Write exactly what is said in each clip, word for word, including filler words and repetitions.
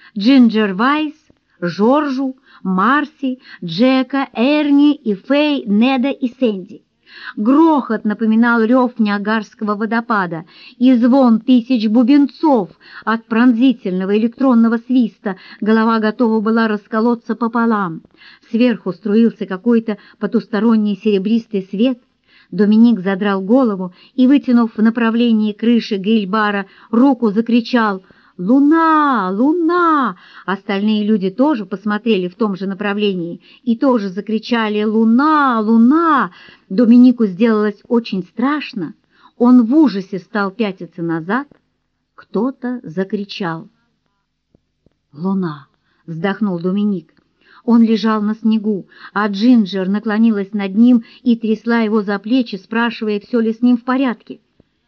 Джинджер Вайс, Жоржу, Марси, Джека, Эрни и Фэй, Неда и Сэнди. Грохот напоминал рев Ниагарского водопада, и звон тысяч бубенцов от пронзительного электронного свиста голова готова была расколоться пополам. Сверху струился какой-то потусторонний серебристый свет. Доминик задрал голову и, вытянув в направлении крыши гриль-бара руку, закричал: «Луна! Луна!» Остальные люди тоже посмотрели в том же направлении и тоже закричали: «Луна! Луна!» Доминику сделалось очень страшно. Он в ужасе стал пятиться назад. Кто-то закричал. «Луна!» — вздохнул Доминик. Он лежал на снегу, а Джинджер наклонилась над ним и трясла его за плечи, спрашивая, все ли с ним в порядке.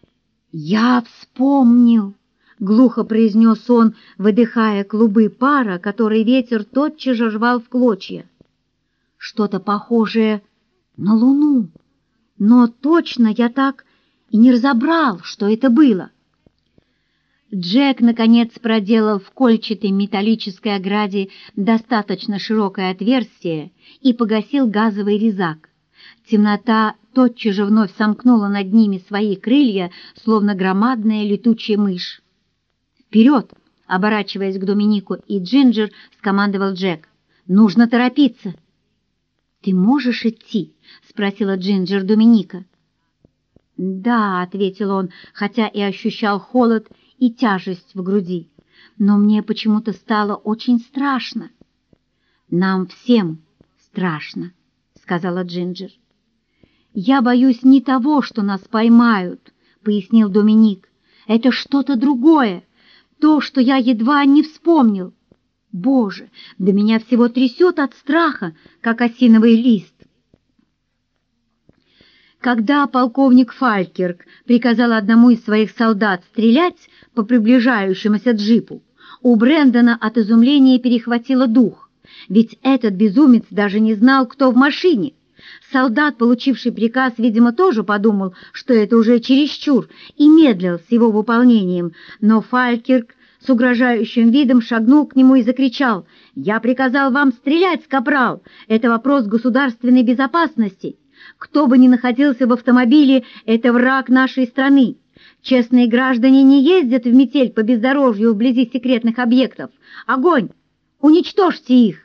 «Я вспомнил!» — глухо произнес он, выдыхая клубы пара, который ветер тотчас же рвал в клочья. «Что-то похожее на луну, но точно я так и не разобрал, что это было». Джек, наконец, проделал в кольчатой металлической ограде достаточно широкое отверстие и погасил газовый резак. Темнота тотчас же вновь сомкнула над ними свои крылья, словно громадная летучая мышь. «Вперед!» — оборачиваясь к Доминику и Джинджер, скомандовал Джек. «Нужно торопиться!» «Ты можешь идти?» — спросила Джинджер Доминика. «Да», — ответил он, хотя и ощущал холод и тяжесть в груди, «но мне почему-то стало очень страшно». «Нам всем страшно», — сказала Джинджер. «Я боюсь не того, что нас поймают», — пояснил Доминик. «Это что-то другое, то, что я едва не вспомнил. Боже, да меня всего трясет от страха, как осиновый лист». Когда полковник Фалькерк приказал одному из своих солдат стрелять по приближающемуся джипу, у Брэндона от изумления перехватило дух, ведь этот безумец даже не знал, кто в машине. Солдат, получивший приказ, видимо, тоже подумал, что это уже чересчур, и медлил с его выполнением, но Фалькерк с угрожающим видом шагнул к нему и закричал: «Я приказал вам стрелять, капрал! Это вопрос государственной безопасности! Кто бы ни находился в автомобиле, это враг нашей страны! Честные граждане не ездят в метель по бездорожью вблизи секретных объектов! Огонь! Уничтожьте их!»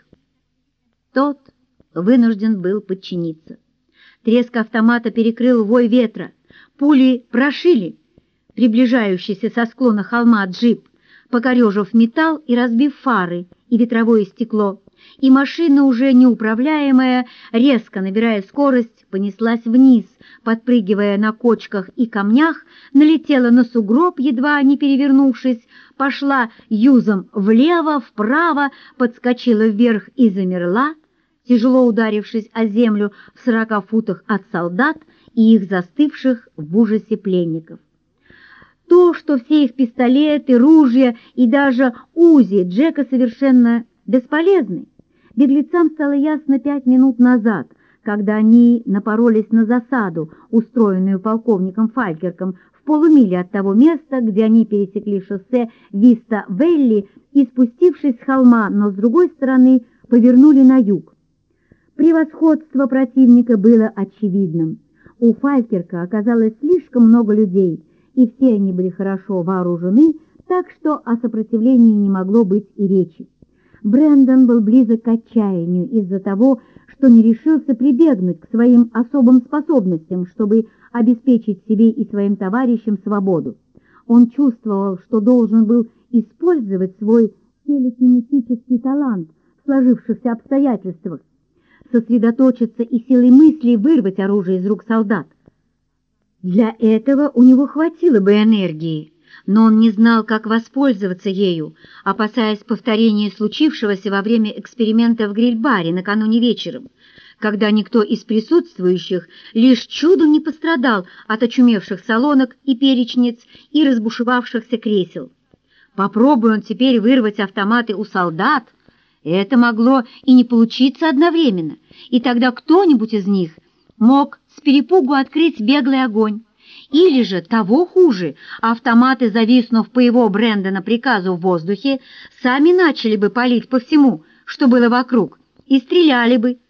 Тот вынужден был подчиниться. Треск автомата перекрыл вой ветра, пули прошили приближающийся со склона холма джип, покорежив металл и разбив фары и ветровое стекло, и машина, уже неуправляемая, резко набирая скорость, понеслась вниз, подпрыгивая на кочках и камнях, налетела на сугроб, едва не перевернувшись, пошла юзом влево, вправо, подскочила вверх и замерла, тяжело ударившись о землю в сорока футах от солдат и их застывших в ужасе пленников. То, что все их пистолеты, ружья и даже УЗИ Джека совершенно бесполезны, беглецам стало ясно пять минут назад, когда они напоролись на засаду, устроенную полковником Фалькерком в полумиле от того места, где они пересекли шоссе Виста-Велли и, спустившись с холма, но с другой стороны, повернули на юг. Превосходство противника было очевидным. У Фалькерка оказалось слишком много людей, и все они были хорошо вооружены, так что о сопротивлении не могло быть и речи. Брэндон был близок к отчаянию из-за того, что не решился прибегнуть к своим особым способностям, чтобы обеспечить себе и своим товарищам свободу. Он чувствовал, что должен был использовать свой телекинетический талант в сложившихся обстоятельствах, сосредоточиться и силой мысли вырвать оружие из рук солдат. Для этого у него хватило бы энергии, но он не знал, как воспользоваться ею, опасаясь повторения случившегося во время эксперимента в гриль-баре накануне вечером, когда никто из присутствующих лишь чудом не пострадал от очумевших солонок и перечниц и разбушевавшихся кресел. Попробуй он теперь вырвать автоматы у солдат, это могло и не получиться одновременно, и тогда кто-нибудь из них мог с перепугу открыть беглый огонь, Или же, того хуже, автоматы, зависнув по его Брэндона приказу в воздухе, сами начали бы палить по всему, что было вокруг, и стреляли бы,